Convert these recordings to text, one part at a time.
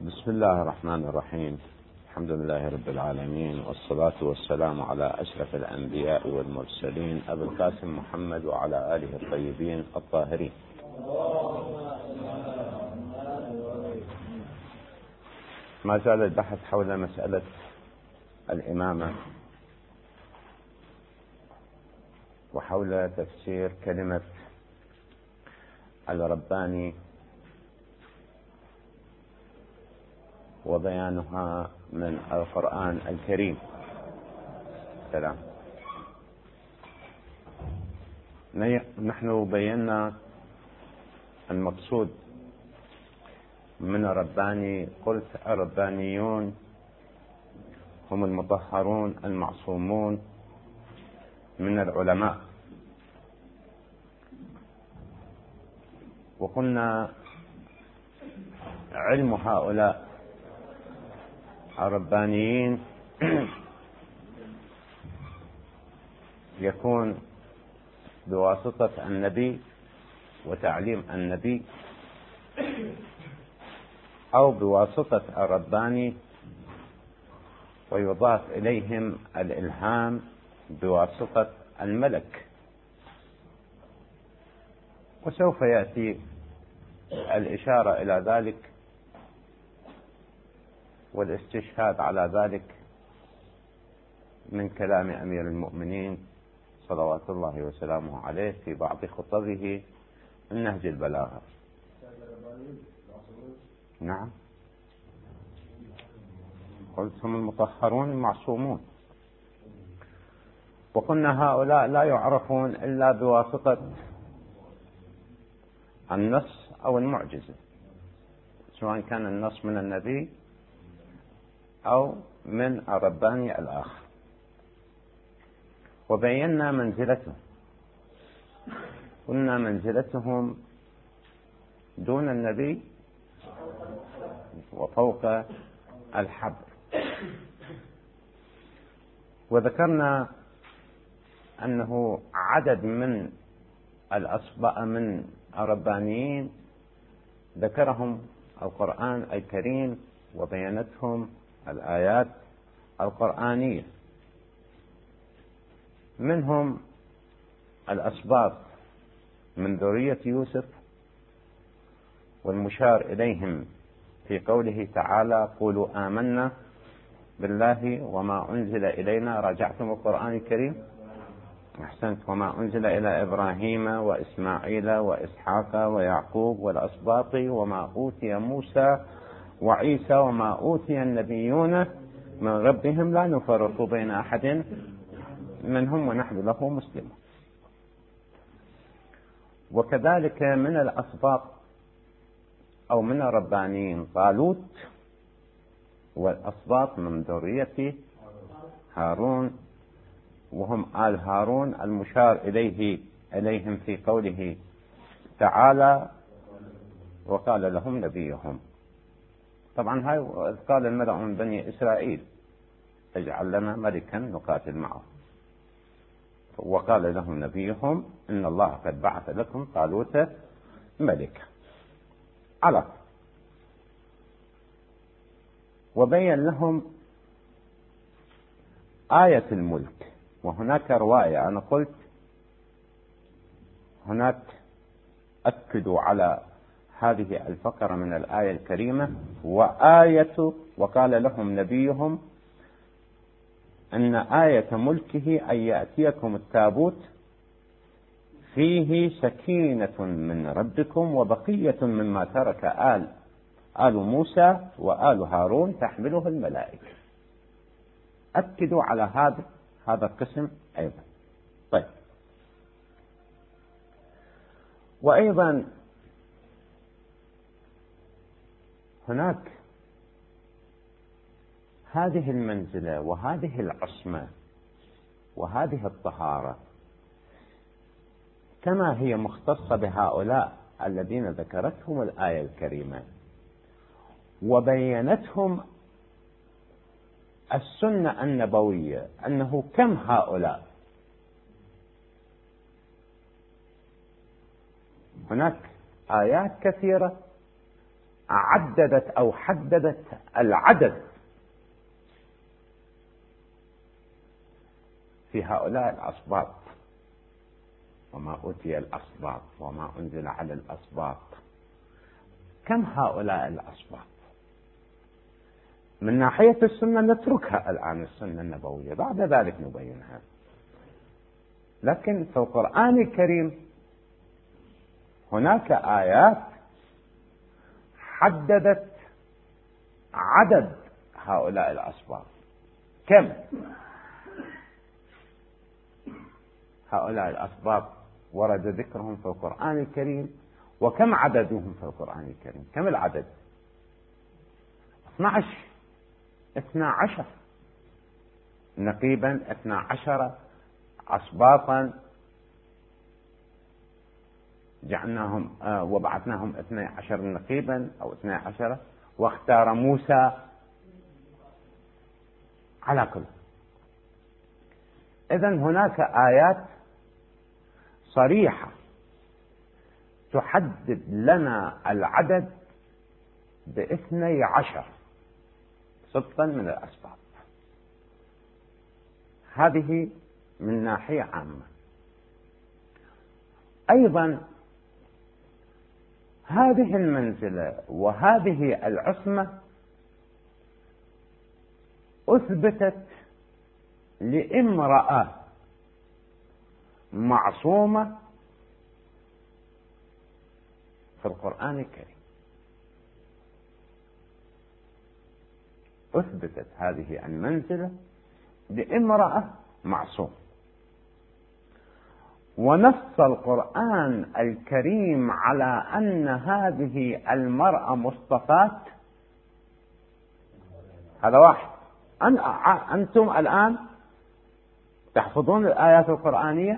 بسم الله الرحمن الرحيم. الحمد لله رب العالمين، والصلاة والسلام على أشرف الأنبياء والمرسلين أبي القاسم محمد وعلى آله الطيبين الطاهرين. ما زال البحث حول مسألة الإمامة وحول تفسير كلمة الرباني وبيانها من القرآن الكريم. سلام. نحن بينا المقصود من الرباني. قلت الربانيون هم المطهرون المعصومون من العلماء، وقلنا علم هؤلاء الربانيين يكون بواسطة النبي وتعليم النبي، أو بواسطة الرباني ويضاف إليهم الإلهام بواسطة الملك. وسوف يأتي الإشارة إلى ذلك والاستشهاد على ذلك من كلام أمير المؤمنين صلوات الله وسلامه عليه في بعض خطبه من نهج البلاغة. نعم، قلت هم المطهرون المعصومون، وقلنا هؤلاء لا يعرفون إلا بواسطة النص أو المعجزة، سواء كان النص من النبي أو من الرباني الآخر. وبينا منزلتهم، قلنا منزلتهم دون النبي وفوق الحبر. وذكرنا أنه عدد من من الربانيين ذكرهم القرآن الكريم وبينتهم الآيات القرآنية. منهم الأسباط من ذرية يوسف، والمشار إليهم في قوله تعالى: قولوا آمنا بالله وما أنزل إلينا. راجعتم القرآن الكريم؟ أحسنت. وما أنزل إلى إبراهيم وإسماعيل وإسحاق ويعقوب والأسباط وما أوتي موسى وعيسى وما أوتي النبيون من ربهم لا نفرق بين أحد منهم ونحن له مسلمون. وكذلك من الأسباط أو من الربانيين طالوت، والأسباط من ذرية هارون، وهم آل هارون المشار إليهم في قوله تعالى: وقال لهم نبيهم. طبعا هاي قال الملأ من بني إسرائيل: اجعل لنا ملكا نقاتل معه. وقال لهم نبيهم: إن الله قد بعث لكم طالوت ملكا. على وبين لهم آية الملك. وهناك رواية، أنا قلت هناك أكدوا على هذه الفقرة من الآية الكريمة: وقال لهم نبيهم أن آية ملكه أن يأتيكم التابوت فيه سكينة من ربكم وبقية مما ترك آل موسى وآل هارون تحمله الملائكة. أكدوا على هذا القسم أيضا. طيب، وأيضا هناك هذه المنزلة وهذه العصمة وهذه الطهارة كما هي مختصة بهؤلاء الذين ذكرتهم الآية الكريمة وبينتهم السنة النبوية أنه كم هؤلاء. هناك آيات كثيرة عددت أو حددت العدد في هؤلاء الأسباط، وما أوتي الأسباط وما أنزل على الأسباط. كم هؤلاء الأسباط؟ من ناحية السنة نتركها الآن، السنة النبوية بعد ذلك نبينها. لكن في القرآن الكريم هناك آيات حددت عدد هؤلاء الأسباط. كم هؤلاء الأسباط ورد ذكرهم في القرآن الكريم، وكم عددهم في القرآن الكريم؟ كم العدد؟ 12 نقيبا، 12 أسباطا جعلناهم وبعثناهم 12 نقيبا أو 12، واختار موسى على كل. إذن هناك آيات صريحة تحدد لنا العدد ب12 سبطا من الأسباط. هذه من ناحية عامة. أيضا هذه المنزلة وهذه العصمة أثبتت لامرأة معصومة في القرآن الكريم. أثبتت هذه المنزلة لامرأة معصومة، ونص القرآن الكريم على أن هذه المرأة مصطفاة. هذا واحد. أنتم الآن تحفظون الآيات القرآنية؟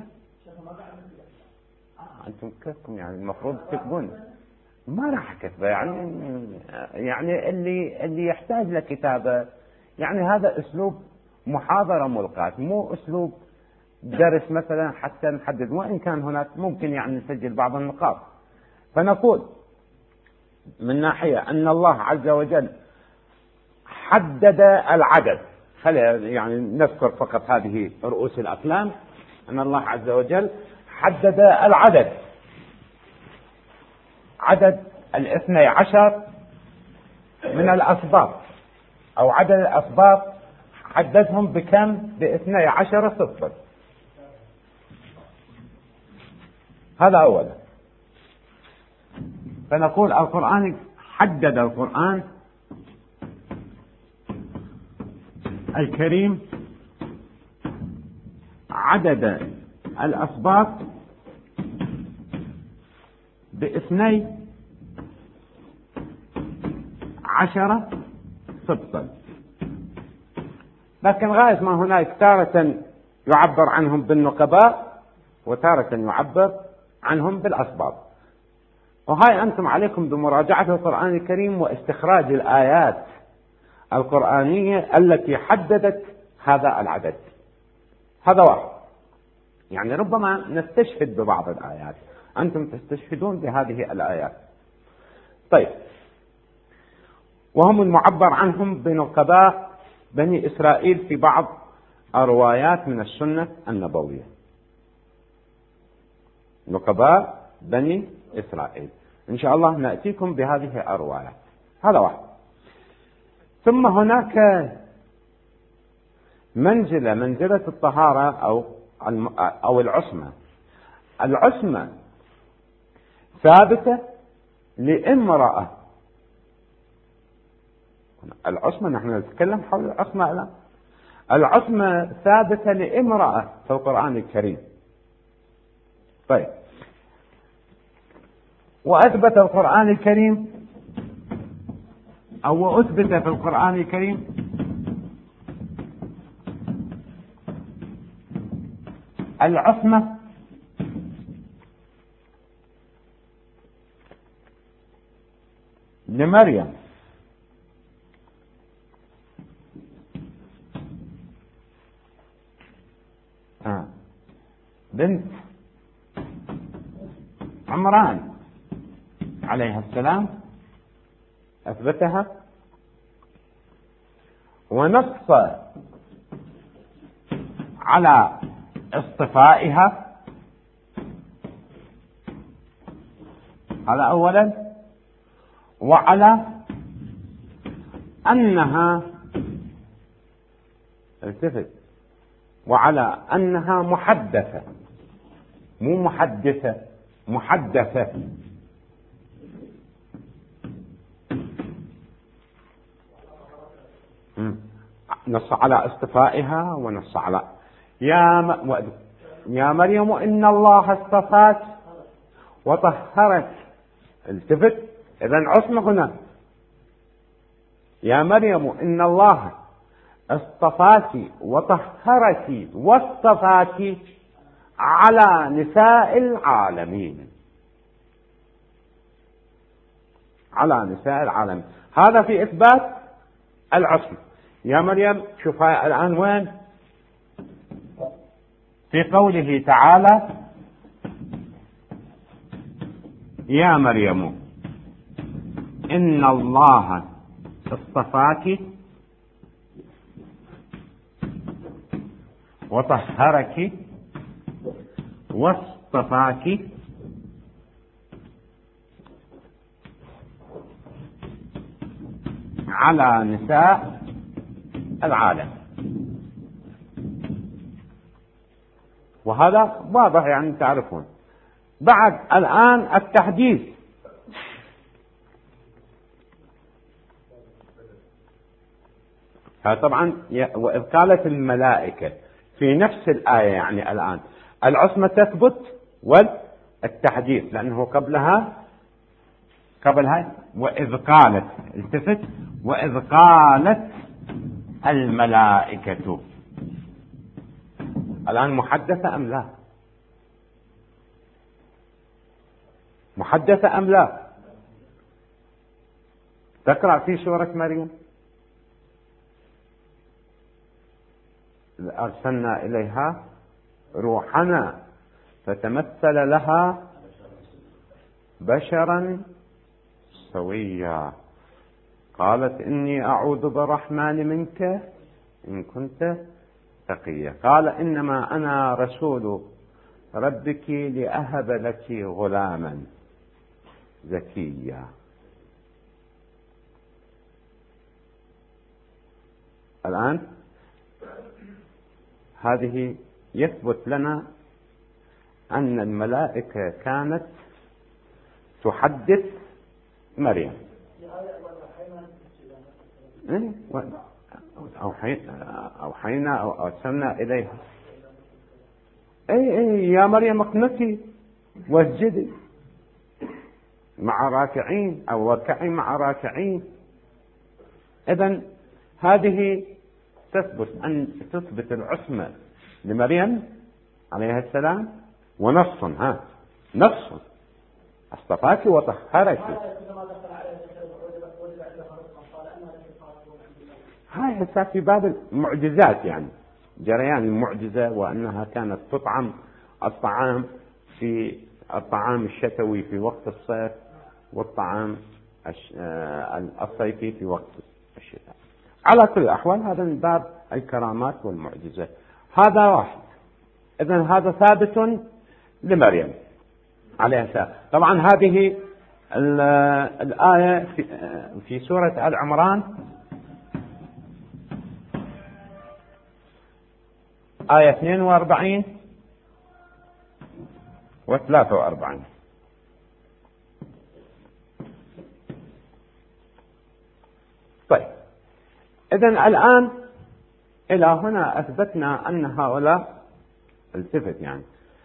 أنتم كيفكم يعني المفروض تكتبون. ما راح كتبه يعني اللي يحتاج لكتابة، يعني هذا أسلوب محاضرة ملقاة، مو أسلوب درس مثلا حتى نحدد، وإن كان هناك ممكن يعني نسجل بعض النقاط. فنقول من ناحية أن الله عز وجل حدد العدد. خلينا يعني نذكر فقط هذه رؤوس الأقلام. أن الله عز وجل حدد العدد، عدد 12 من الأسباط، أو عدد الأسباط حددهم بكم؟ ب12 سبطا. هذا أولا. فنقول القرآن حدد القرآن الكريم عدد الأسباط ب12 سبطا. لكن غاية ما هناك تارة يعبر عنهم بالنقباء، وتارة يعبر عنهم بالأسباط. وهاي أنتم عليكم بمراجعة القرآن الكريم واستخراج الآيات القرآنية التي حددت هذا العدد. هذا واحد. يعني ربما نستشهد ببعض الآيات، أنتم تستشهدون بهذه الآيات. طيب، وهم المعبر عنهم بنقباء بني إسرائيل في بعض الروايات من السنة النبوية. نقباء بني إسرائيل، إن شاء الله نأتيكم بهذه الروايات. هذا واحد. ثم هناك منزلة الطهارة أو العصمة. العصمة ثابتة لامرأة. العصمة، نحن نتكلم حول العصمة الآن. العصمة ثابتة لامرأة في القرآن الكريم. طيب، وأثبت القرآن الكريم أو أثبت في القرآن الكريم العصمة لمريم بنت عمران عليه السلام، أثبتها ونص على اصطفائها، هذا أولا، وعلى أنها التفت وعلى أنها محدثة، مو محدثة، محدثة. نص على اصطفائها ونص على يا مريم إن الله اصطفاك وطهرك. التفت، إذن عصمة هنا، يا مريم إن الله اصطفاك وطهرك واصطفاك على نساء العالمين، على نساء العالمين. هذا في إثبات العصمة. يا مريم، شوف هاي الآن وين؟ في قوله تعالى يا مريم إن الله اصطفاك وطهرك واصطفاك على نساء العالم. وهذا واضح يعني تعرفون. بعد الآن التحديث، طبعا وإذ قالت الملائكة في نفس الآية، يعني الآن العصمة تثبت والتحديث، لأنه قبلها وإذ قالت، التفت، وإذ قالت الملائكة، الآن محدثة أم لا؟ محدثة أم لا؟ تقرأ في سورة مريم أرسلنا إليها روحنا فتمثل لها بشرا سويا قالت إني أعوذ بالرحمن منك إن كنت تقيا قال إنما أنا رسول ربك لأهب لك غلاما زكيا. الآن هذه يثبت لنا أن الملائكة كانت تحدث مريم. أوحينا أو أرسلنا إليها أي يا مريم اقنتي واسجدي مع راكعين أو اركعي مع راكعين. إذن هذه تثبت العصمة لمريم عليها السلام، ونص نص اصطفاك وطهرك. هاي هسه في باب المعجزات، يعني جريان المعجزة، وأنها كانت تطعم الطعام في الطعام الشتوي في وقت الصيف، والطعام الصيفي في وقت الشتاء. على كل الأحوال هذا من باب الكرامات والمعجزات. هذا واحد. إذن هذا ثابت لمريم عليها السلام. طبعا هذه الآية في سورة آل عمران، آية 42 و 43. طيب، إذن الآن إلى هنا أثبتنا أن هؤلاء التفت يعني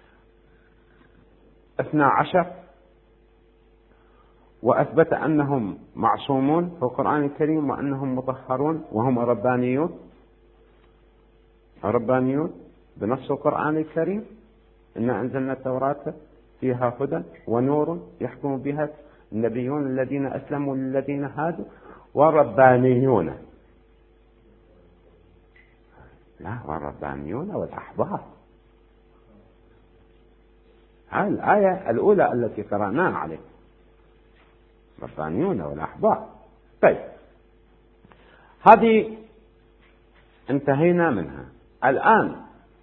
12، وأثبت أنهم معصومون في القرآن الكريم، وأنهم مطهرون وهم ربانيون بنص القرآن الكريم. إنا أنزلنا التوراة فيها هدى ونور يحكم بها النبيون الذين أسلموا للذين هادوا والربانيون، لا والربانيون والأحبار. هذه الآية الأولى التي قرأناها عليه، ربانيون والأحبار. طيب، هذه انتهينا منها. الآن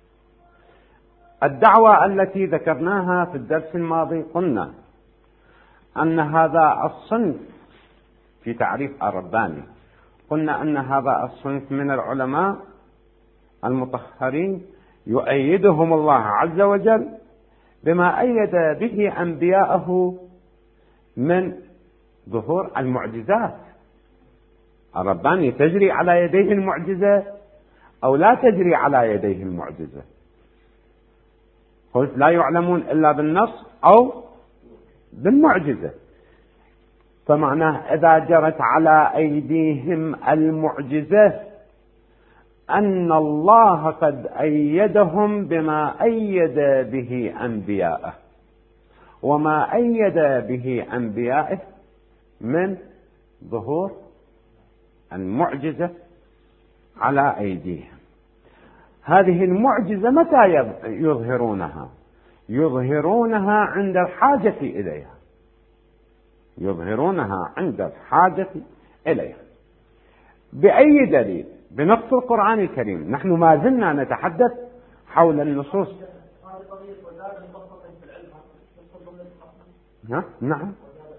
الدعوة التي ذكرناها في الدرس الماضي، قلنا أن هذا الصنف في تعريف الرباني، قلنا أن هذا الصنف من العلماء المطهرين يؤيدهم الله عز وجل بما أيد به أنبياءه من ظهور المعجزات. الرباني تجري على يديه المعجزة أو لا تجري على يديه المعجزة؟ قلت لا يعلمون إلا بالنص أو بالمعجزة. فمعناه إذا جرت على أيديهم المعجزة أن الله قد أيدهم بما أيد به أنبياءه، وما أيد به أنبيائه من ظهور المعجزة على أيديهم. هذه المعجزة متى يظهرونها؟ يظهرونها عند الحاجة إليها، يظهرونها عند الحاجة إليها. بأي دليل؟ بنص القرآن الكريم. نحن ما زلنا نتحدث حول النصوص. نعم،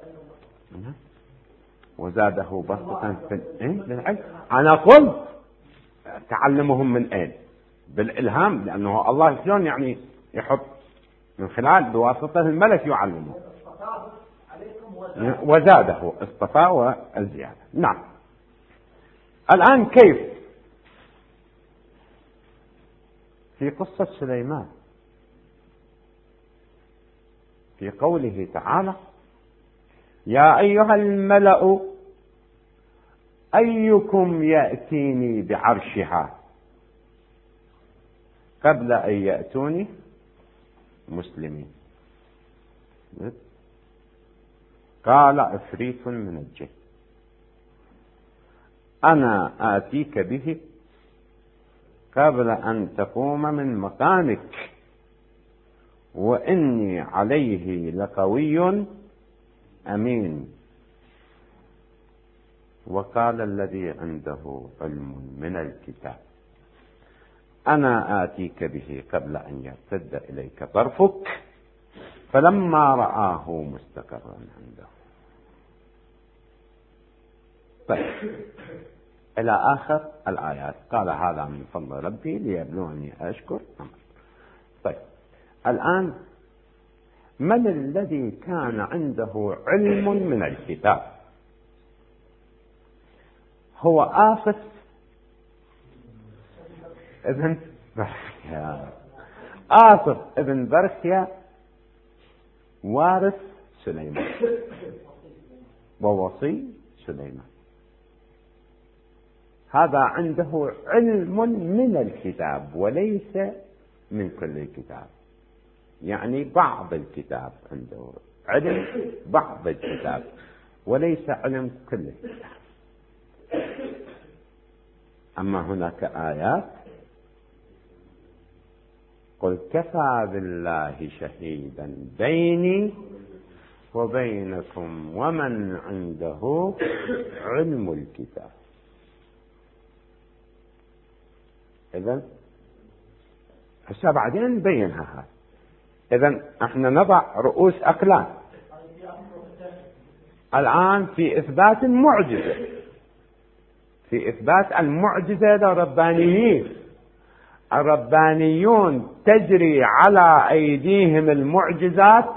وزاده بسطة في العلم. أنا قلت تعلمهم من أين؟ بالإلهام، لأنه الله شلون يعني يحط من خلال بواسطة الملك يعلمه. وزاده اصطفاء والزيادة. نعم. الآن كيف؟ في قصة سليمان، في قوله تعالى: يا أيها الملأ أيكم يأتيني بعرشها قبل أن يأتوني مسلمين. قال عفريت من الجن أنا آتيك به قبل أن تقوم من مقامك وإني عليه لقوي أمين. وقال الذي عنده علم من الكتاب أنا آتيك به قبل أن يرتد إليك طرفك فلما رآه مستقرا عنده. طيب، إلى آخر الآيات. قال هذا من فضل ربي ليبلوني أشكر. طيب، الآن من الذي كان عنده علم من الكتاب؟ هو آصف ابن برخيا. آصف ابن برخيا وارث سليمان ووصي سليمان. هذا عنده علم من الكتاب وليس من كل الكتاب، يعني بعض الكتاب عنده علم، بعض الكتاب وليس علم كل الكتاب. أما هناك آيات: قل كفى بالله شهيدا بيني وبينكم ومن عنده علم الكتاب. إذن هسه بعدين نبينها هذا. إذن احنا نضع رؤوس أقلام الآن في إثبات المعجزة، في إثبات المعجزة للربانيين. الربانيون تجري على أيديهم المعجزات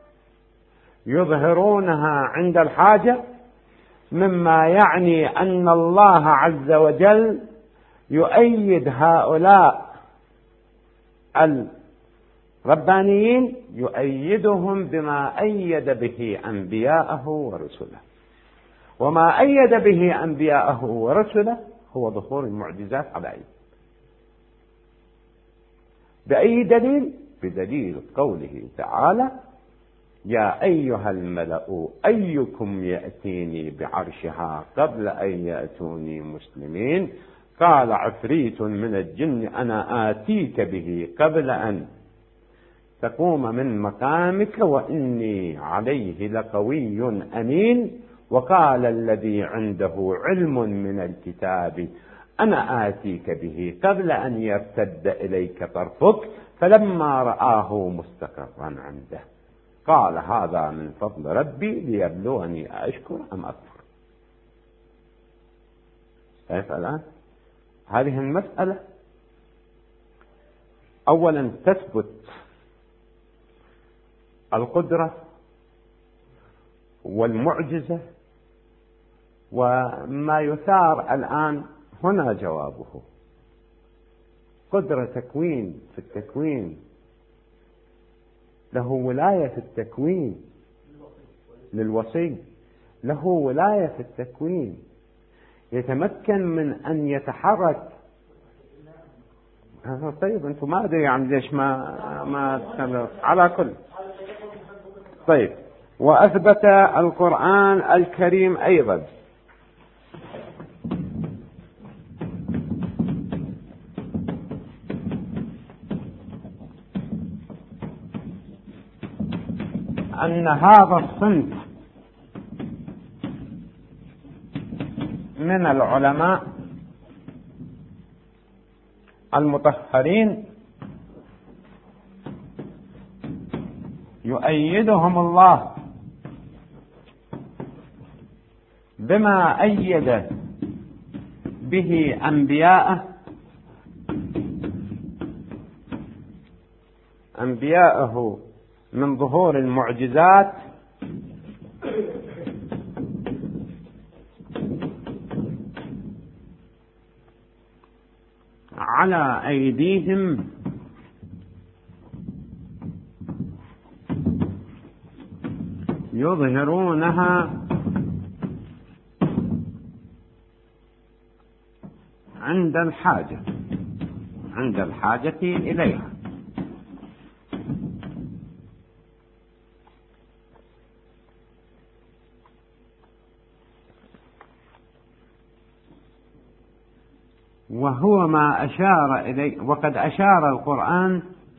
يظهرونها عند الحاجة، مما يعني أن الله عز وجل يؤيد هؤلاء الربانيين، يؤيدهم بما أيد به أنبياءه ورسله. وما أيد به أنبياءه ورسله هو ظهور المعجزات على أيدي. بأي دليل؟ بدليل قوله تعالى: يا أيها الملأ أيكم يأتيني بعرشها قبل أن يأتوني مسلمين قال عفريت من الجن أنا آتيك به قبل أن تقوم من مقامك وإني عليه لقوي أمين. وقال الذي عنده علم من الكتاب أنا آتيك به قبل أن يرتد إليك طرفك فلما رآه مستقرا عنده قال هذا من فضل ربي ليبلوني أشكر أم أكفر. كيف الآن هذه المسألة أولا تثبت القدرة والمعجزة، وما يثار الآن هنا جوابه. قدرة تكوين في التكوين، له ولاية في التكوين للوصي، له ولاية في التكوين، يتمكن من أن يتحرك. طيب أنتم ما أدري يعني ليش ما على كل. طيب وأثبت القرآن الكريم أيضا أن هذا الصنف من العلماء المطهرين يؤيدهم الله بما أيد به أنبياءه من ظهور المعجزات على أيديهم يظهرونها عند الحاجة إليها. وهو ما أشار إليه، وقد أشار القرآن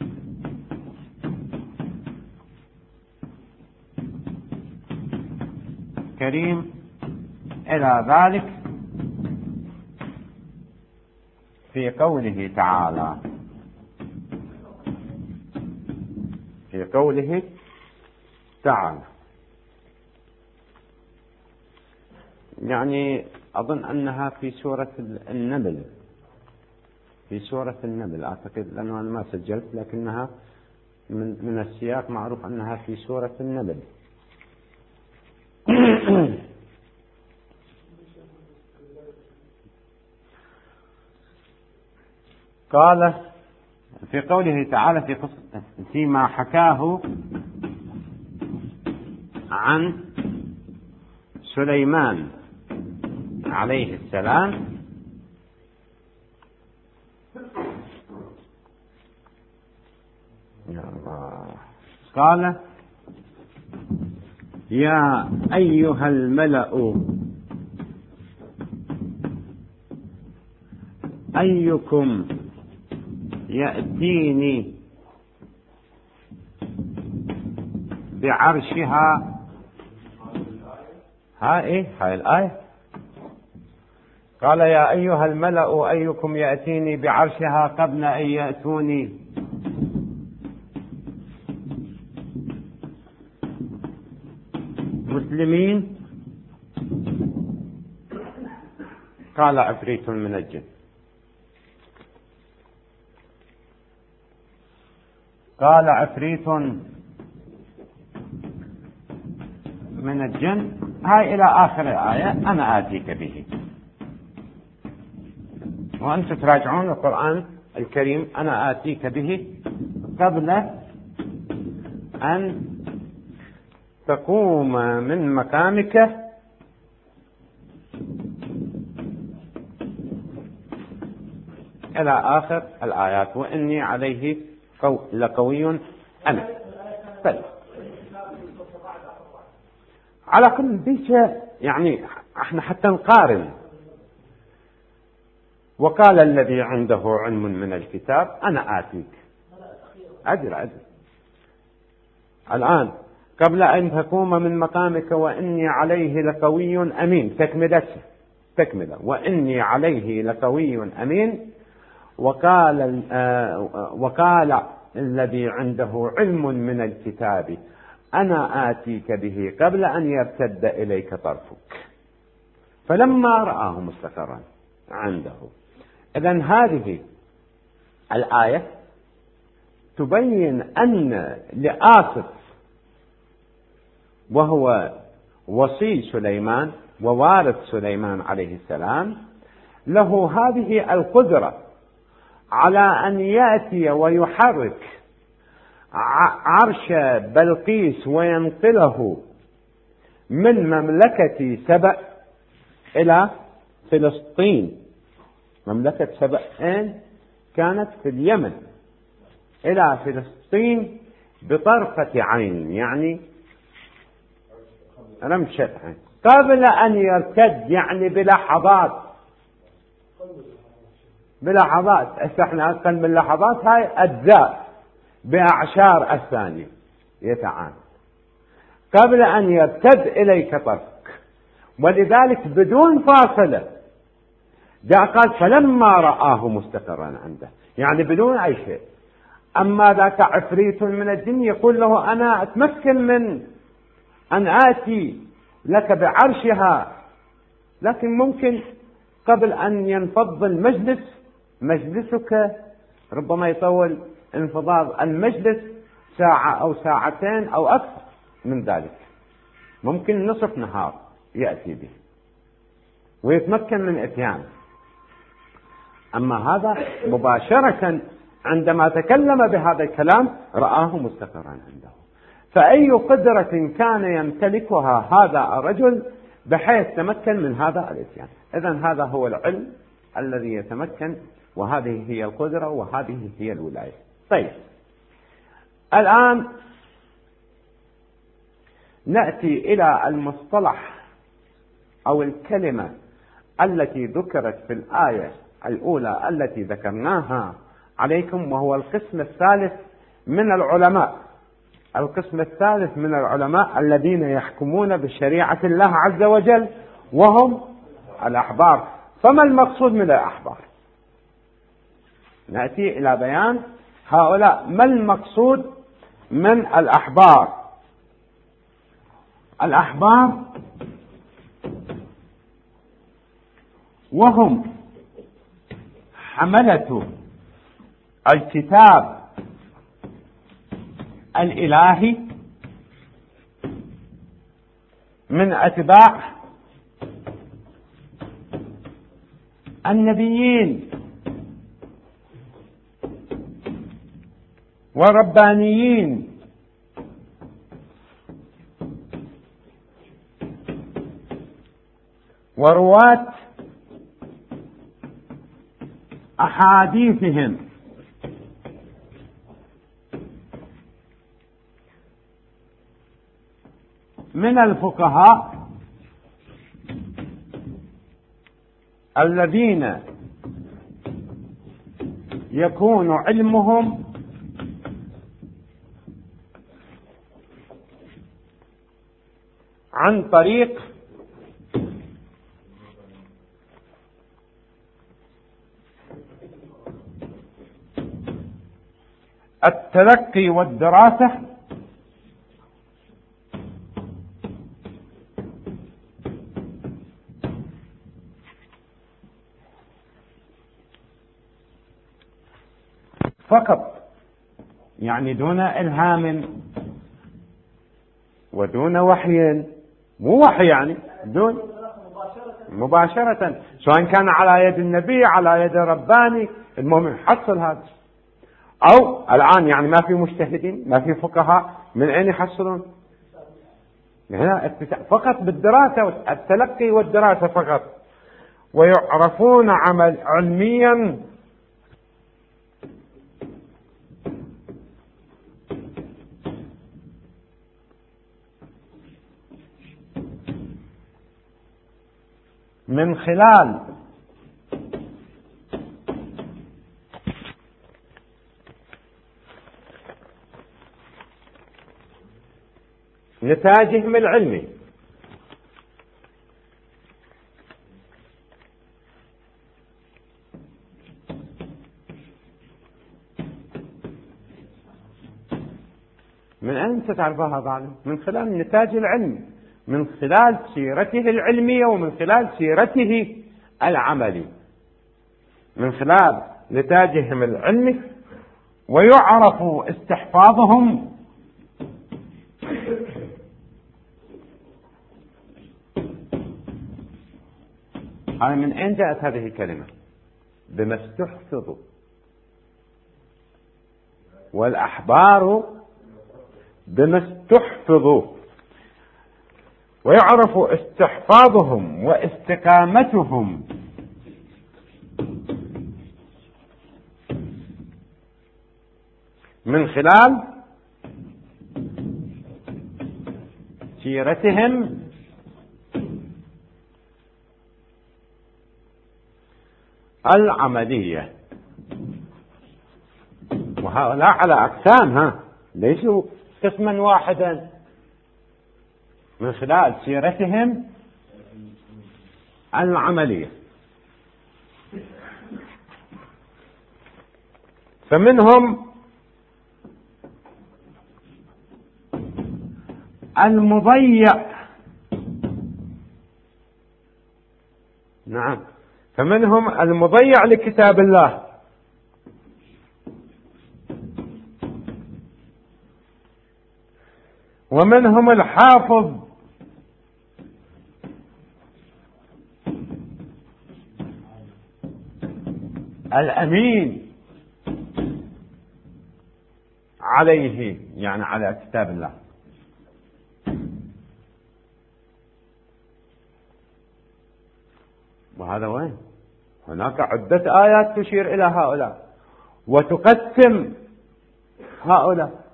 الكريم إلى ذلك في قوله تعالى. يعني أظن أنها في سورة النمل، أعتقد، لأنه أنا ما سجلت، لكنها من السياق معروف أنها في سورة النمل. قال في قوله تعالى فيما حكاه عن سليمان عليه السلام قال يا أيها الملأ أيكم يأتيني بعرشها. هاي الآية. قال يا أيها الملأ أيكم يأتيني بعرشها قبل أن يأتوني مسلمين. قال عفريت من الجن. قال عفريت من الجن، هاي إلى آخر الآية أنا آتيك به. وأنتم تراجعون القرآن الكريم أنا آتيك به قبل أن تقوم من مقامك إلى آخر الآيات وإني عليه لقوي أنا. طيب على كل بيش يعني احنا حتى نقارن. وقال الذي عنده علم من الكتاب أنا آتيك. أدري الآن قبل أن تقوم من مقامك وإني عليه لقوي أمين، تكملة وإني عليه لقوي أمين. وقال الذي عنده علم من الكتاب أنا آتيك به قبل أن يرتد إليك طرفك فلما رآه مستقرا عنده. إذن هذه الآية تبين أن لآصف وهو وصي سليمان ووارث سليمان عليه السلام له هذه القدرة على أن يأتي ويحرك عرش بلقيس وينقله من مملكة سبأ إلى فلسطين. مملكة سبأ كانت في اليمن، إلى فلسطين بطرفة عين، يعني رمشة عين، قبل أن يرتد، يعني بلحظات. احنا أقل من لحظات، هاي أجزاء بأعشار الثانية يتعامل قبل أن يرتد إليك طرفك. ولذلك بدون فاصلة جاء قال فلما رآه مستقرا عنده، يعني بدون أي شيء. أما ذاك عفريت من الجن يقول له أنا أتمكن من أن آتي لك بعرشها، لكن ممكن قبل أن ينفض مجلسك ربما يطول انفضاض المجلس ساعة أو ساعتين أو أكثر من ذلك، ممكن نصف نهار يأتي به ويتمكن من إتيانه. أما هذا مباشرة عندما تكلم بهذا الكلام رآه مستقرا عنده. فأي قدرة كان يمتلكها هذا الرجل بحيث تمكن من هذا الإتيان؟ إذن هذا هو العلم الذي يتمكن، وهذه هي القدرة، وهذه هي الولاية. طيب، الآن نأتي إلى المصطلح أو الكلمة التي ذكرت في الآية الأولى التي ذكرناها عليكم، وهو القسم الثالث من العلماء. القسم الثالث من العلماء الذين يحكمون بشريعة الله عز وجل، وهم الأحبار. فما المقصود من الأحبار؟ نأتي إلى بيان هؤلاء. ما المقصود من الأحبار؟ الأحبار وهم حملة الكتاب الإلهي من أتباع النبيين والربانيين ورواة أحاديثهم من الفقهاء الذين يكون علمهم عن طريق التلقي والدراسة فقط، يعني دون إلهام ودون وحي، مو وحي يعني دون مباشرة، سواء كان على يد النبي على يد رباني، المهم حصل هذا. أو الآن يعني ما في مجتهدين، ما في فقهاء، من أين يحصلون؟ هنا فقط بالدراسة، التلقي والدراسة فقط، ويعرفون علميا من خلال نتاجهم العلمي. من أين ستعرفها بعد؟ من خلال النتاج العلمي، من خلال سيرته العلمية ومن خلال سيرته العملي، من خلال نتاجهم العلمي. ويعرف استحفاظهم هذا من أين جاءت هذه الكلمة؟ بما استحفظوا، والأحبار بما استحفظوا. ويعرف استحفاظهم واستقامتهم من خلال سيرتهم العملية. وهؤلاء على أقسام، ليسوا قسما واحدا، من خلال سيرتهم العملية. فمنهم المضيع، نعم، فمنهم المضيع لكتاب الله، ومنهم الحافظ، الأمين عليه، يعني على كتاب الله. وهذا وين؟ هناك عدة آيات تشير إلى هؤلاء وتقسم هؤلاء.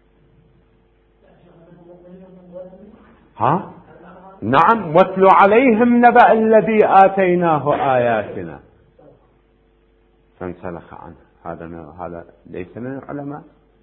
نعم، واتل عليهم نبأ الذي آتيناه آياتنا فانسلخ عنه. هذا ليس من العلماء.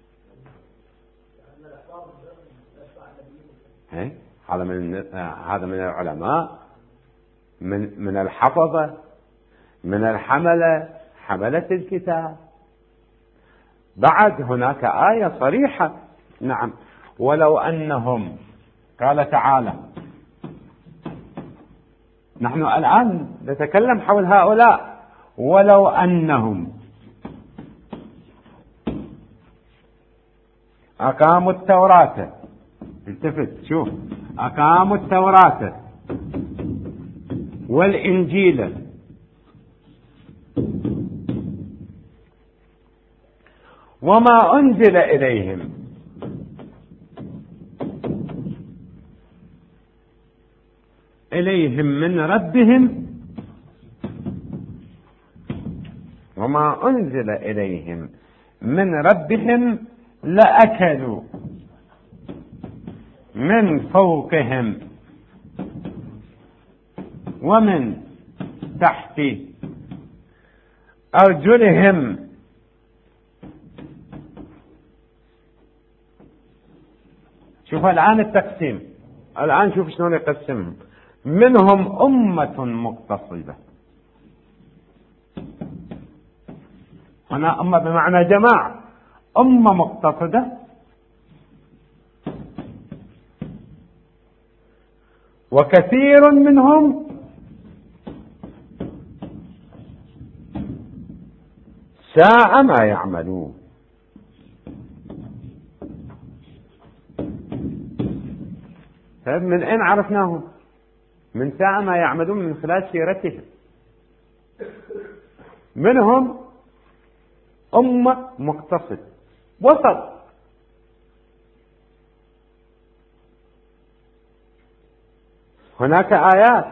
هذا من العلماء، من الحفظة، من حملة الكتاب. بعد هناك آية صريحة، نعم، ولو أنهم، قال تعالى، نحن الآن نتكلم حول هؤلاء، ولو أنهم أقاموا التوراة، التفت شوف، أقاموا التوراة والإنجيل وما أنزل إليهم من ربهم، وما أنزل إليهم من ربهم لأكلوا من فوقهم ومن تحت أرجلهم. شوف الآن التقسيم، الآن شوف شلون يقسمهم. منهم أمة مقتصدة، هنا أمة بمعنى جماعة، أمة مقتصدة، وكثير منهم ساء ما يعملون. طيب من أين عرفناهم؟ من ساء ما يعملون، من خلال سيرتهم. منهم أمة مقتصد، وسط، هناك آيات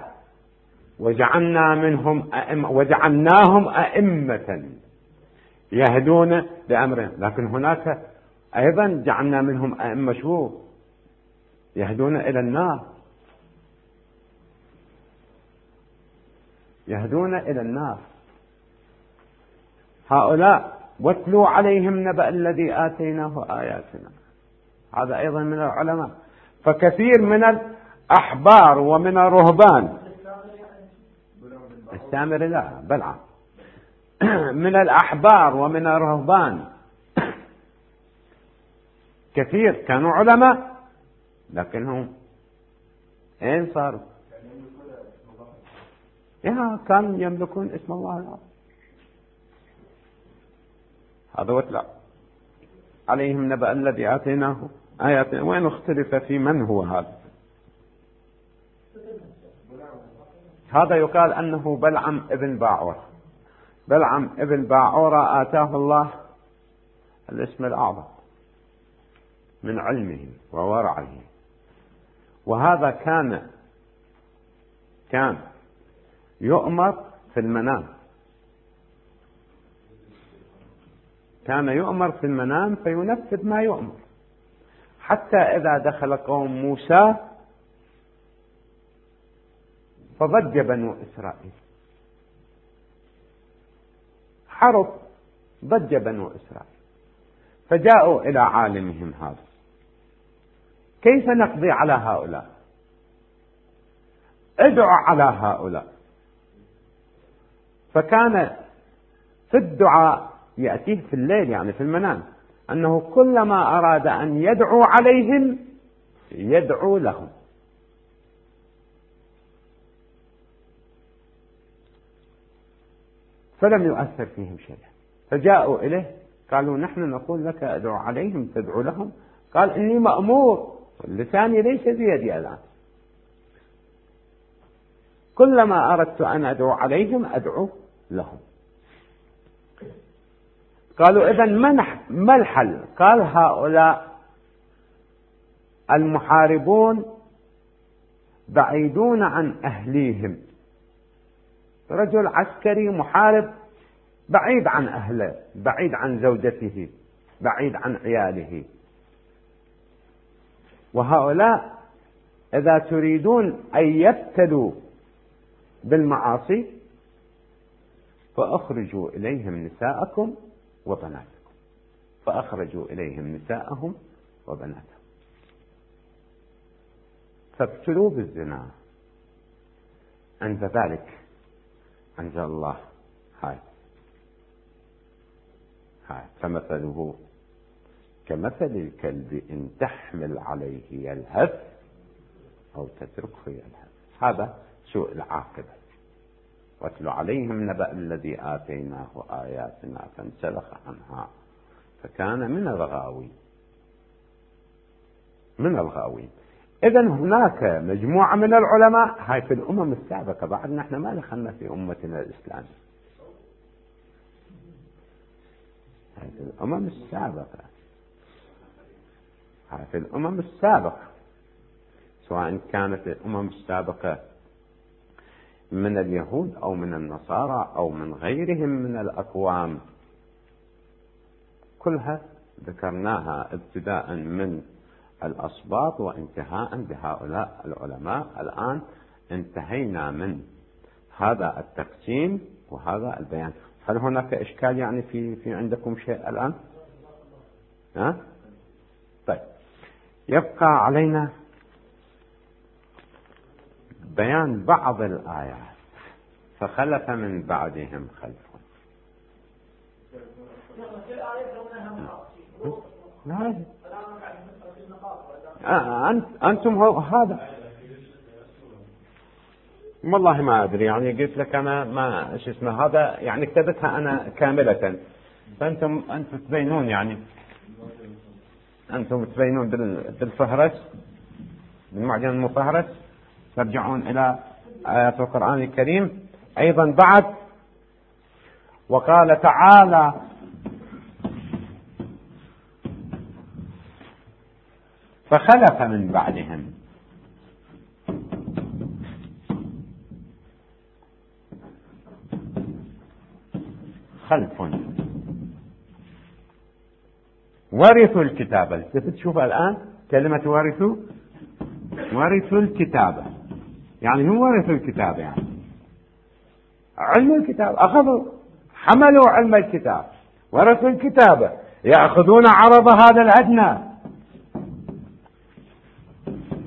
وجعلناهم أئمة يهدون بأمرهم، لكن هناك أيضا جعلنا منهم أئمة شو يهدون إلى النار، يهدون إلى النار. هؤلاء واتلوا عليهم نبأ الذي آتيناه آياتنا، هذا أيضا من العلماء. فكثير من الأحبار ومن الرهبان، السامري لا بلعام، من الأحبار ومن الرهبان كثير كانوا علماء، لكنهم اين صاروا؟ كانوا يملكون اسم الله العظيم. هذا واتلى عليهم نبأ الذي آتيناه آياتنا. وين اختلف في من هو هذا؟ هذا يقال أنه بلعم ابن باعورة. بلعم ابن باعورة آتاه الله الاسم الأعظم من علمه وورعه، وهذا كان يؤمر في المنام، كان يؤمر في المنام فينفذ ما يؤمر، حتى إذا دخل قوم موسى فضج بنو إسرائيل، حرب، ضج بنو إسرائيل، فجاءوا إلى عالمهم هذا: كيف نقضي على هؤلاء؟ ادعوا على هؤلاء. فكان في الدعاء يأتيه في الليل، يعني في المنام، أنه كلما أراد أن يدعو عليهم يدعو لهم. فلم يؤثر فيهم شيء، فجاءوا إليه قالوا: نحن نقول لك ادعو عليهم تدعو لهم. قال: إني مأمور، لساني ليس بيدي الآن، كلما أردت أن أدعو عليهم أدعو لهم. قالوا: إذن ما الحل؟ قال: هؤلاء المحاربون بعيدون عن أهليهم، رجل عسكري محارب بعيد عن أهله، بعيد عن زوجته، بعيد عن عياله، وهؤلاء إذا تريدون أن يبتلوا بالمعاصي فأخرجوا إليهم نساءكم وبناتكم. فأخرجوا إليهم نساءهم وبناتهم، فابتلوا بالزنا. عند ذلك أنزل الله هاي فمثله كمثل الكلب إن تحمل عليه يلهث أو تتركه يلهث. هذا سوء العاقبة. واتل عليهم نبأ الذي آتيناه آياتنا فانسلخ عنها فكان من الغاوين. إذن هناك مجموعة من العلماء، هاي في الأمم السابقة، بعد نحن ما دخلنا في أمتنا الإسلامية، هاي في الأمم السابقة، سواء كانت الأمم السابقة من اليهود أو من النصارى أو من غيرهم من الأقوام، كلها ذكرناها ابتداء من الأسباط وانتهاء بهؤلاء العلماء. الآن انتهينا من هذا التقسيم وهذا البيان. هل هناك إشكال يعني في عندكم شيء الآن؟ طيب، يبقى علينا بيان بعض الآيات. فخلف من بعدهم خلف. أنتم هذا والله ما أدري، يعني قلت لك أنا ما شو اسمه هذا، يعني كتبتها أنا كاملة، فأنتم تبينون، يعني أنتم تبينون بالفهرس، بالمعجم المفهرس، ترجعون إلى آيات القرآن الكريم. أيضا بعد وقال تعالى: فخلف من بعدهم خلف ورثوا الكتابة. تشوف الآن كلمة ورثوا الكتابة، يعني هم ورثوا الكتاب، يعني علم الكتاب، حملوا علم الكتاب، ورثوا الكتابة، يأخذون عرض هذا الأدنى.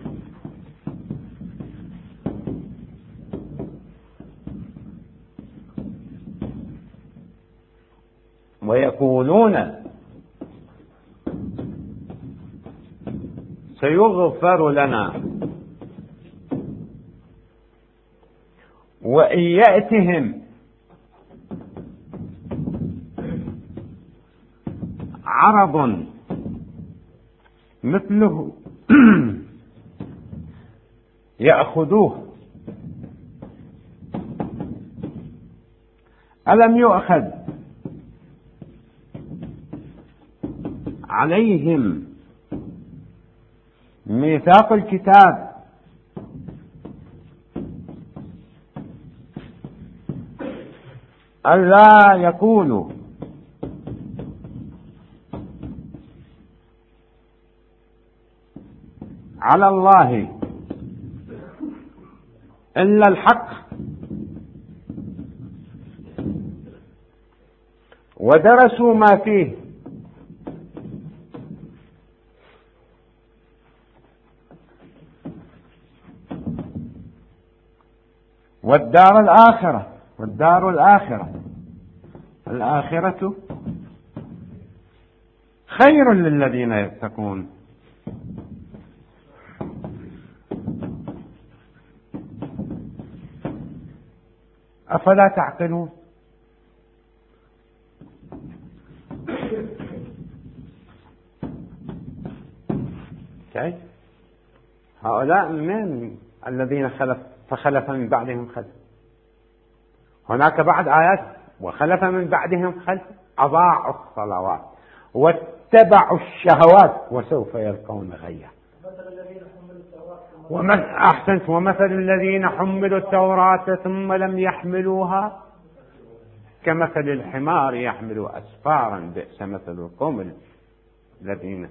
ويقولون سيغفر لنا وإن يأتهم عرض مثله يأخذوه. ألم يؤخذ عليهم ميثاق الكتاب ألا يقولوا على الله إلا الحق ودرسوا ما فيه والدار الآخرة خير للذين يتقون أفلا تعقلون؟ كيف هؤلاء من الذين فخلف من بعدهم خلف؟ هناك بعض آيات وخلف من بعدهم خلف أضاعوا الصلوات واتبعوا الشهوات وسوف يلقون غيا. ومثل الذين حملوا التوراة ثم لم يحملوها كمثل الحمار يحمل أسفارا بئس مثل القوم الذين.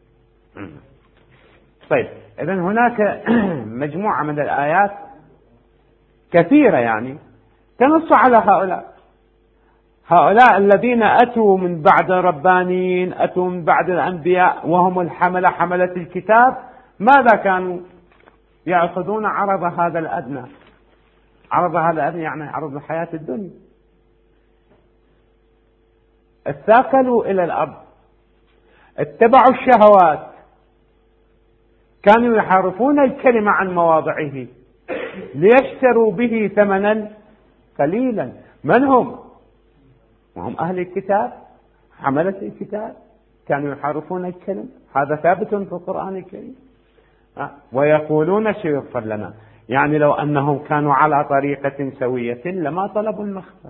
طيب، إذن هناك مجموعة من الآيات كثيرة يعني تنص على هؤلاء الذين أتوا من بعد الربانيين، أتوا من بعد الأنبياء وهم حملة الكتاب. ماذا كانوا يأخذون؟ عرض هذا الأدنى يعني عرض الحياة الدنيا. اتثاقلوا إلى الأرض، اتبعوا الشهوات، كانوا يحرفون الكلمة عن مواضعه ليشتروا به ثمنا قليلا. من هم؟ وهم أهل الكتاب، حملة الكتاب، كانوا يحرفون الكلمة. هذا ثابت في القرآن الكريم. ويقولون سيغفر لنا، يعني لو أنهم كانوا على طريقة سوية لما طلبوا المغفرة.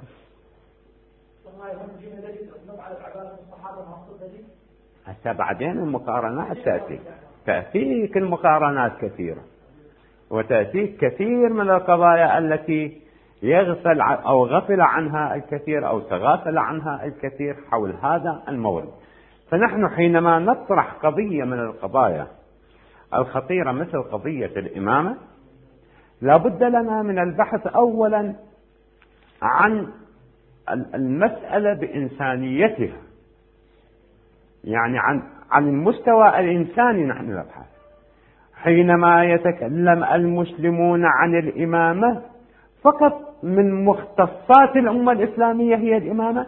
حتى بعدين المقارنات تأتيك المقارنات كثيرة، وتأتيك كثير من القضايا التي يغفل أو غفل عنها الكثير أو تغافل عنها الكثير حول هذا المورد. فنحن حينما نطرح قضية من القضايا الخطيرة مثل قضية الإمامة، لا بد لنا من البحث أولا عن المسألة بإنسانيتها، يعني عن المستوى الإنساني. نحن نبحث حينما يتكلم المسلمون عن الإمامة فقط من مختصات الأمة الإسلامية هي الإمامة،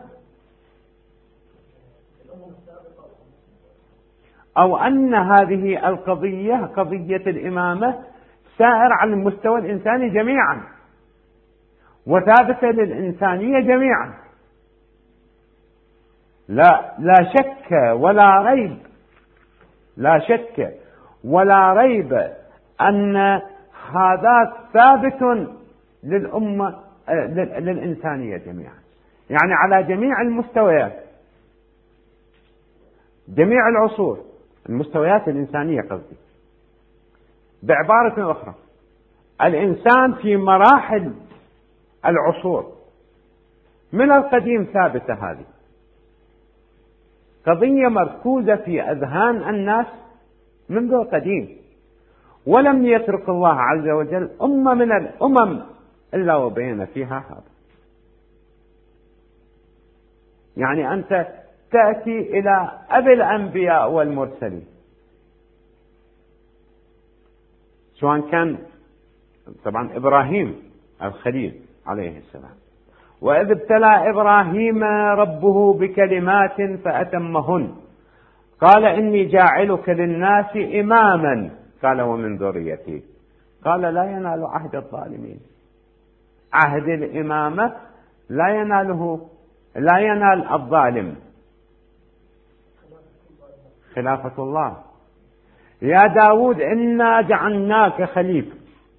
أو أن هذه القضية قضية الإمامة سائر على المستوى الإنساني جميعا وثابتة للإنسانية جميعا. لا شك ولا ريب أن هذا ثابت للأمة للإنسانية جميعا، يعني على جميع المستويات، جميع العصور، المستويات الإنسانية قصدي. بعبارة أخرى، الإنسان في مراحل العصور من القديم ثابتة. هذه قضية مركوزة في أذهان الناس منذ القديم، ولم يترك الله عز وجل أمة من الأمم إلا وبين فيها هذا. يعني أنت تأتي إلى أبي الأنبياء والمرسلين، سواء كان طبعا إبراهيم الخليل عليه السلام، وإذ ابتلى إبراهيم ربه بكلمات فأتمهن قال إني جاعلك للناس إماما قال ومن ذريتي قال لا ينال عهد الظالمين. عهد الإمامة لا ينال الظالم. خلافة الله. يا داود إنا جعلناك خليفة.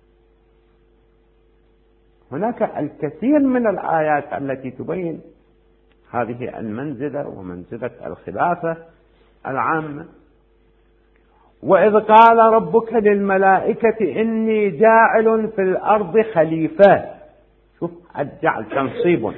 هناك الكثير من الآيات التي تبين هذه المنزلة ومنزلة الخلافة العامة. وإذ قال ربك للملائكة إني جاعل في الأرض خليفة. شوف الجعل تنصيب،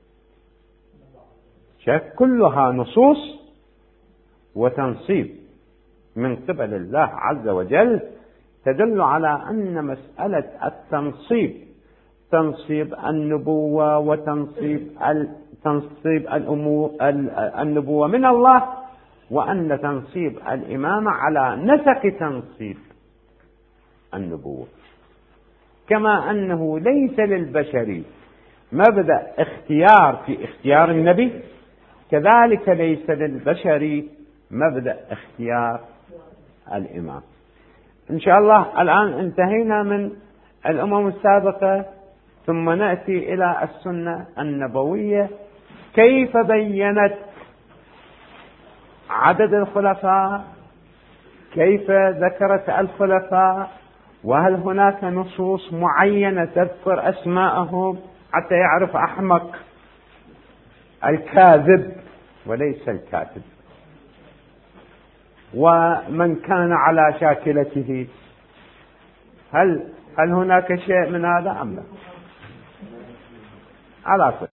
كلها نصوص وتنصيب من قبل الله عز وجل تدل على أن مسألة التنصيب، تنصيب النبوة وتنصيب النبوة من الله، وأن تنصيب الإمامة على نسق تنصيب النبوة. كما أنه ليس للبشر مبدأ اختيار في اختيار النبي، كذلك ليس للبشر مبدأ اختيار الإمام. إن شاء الله الآن انتهينا من الأمم السابقة، ثم نأتي إلى السنة النبوية كيف بينت عدد الخلفاء، كيف ذكرت الخلفاء، وهل هناك نصوص معينة تذكر أسماءهم حتى يعرف أحمق الكاذب وليس الكاتب، ومن كان على شاكلته. هل هناك شيء من هذا أم لا؟ على كل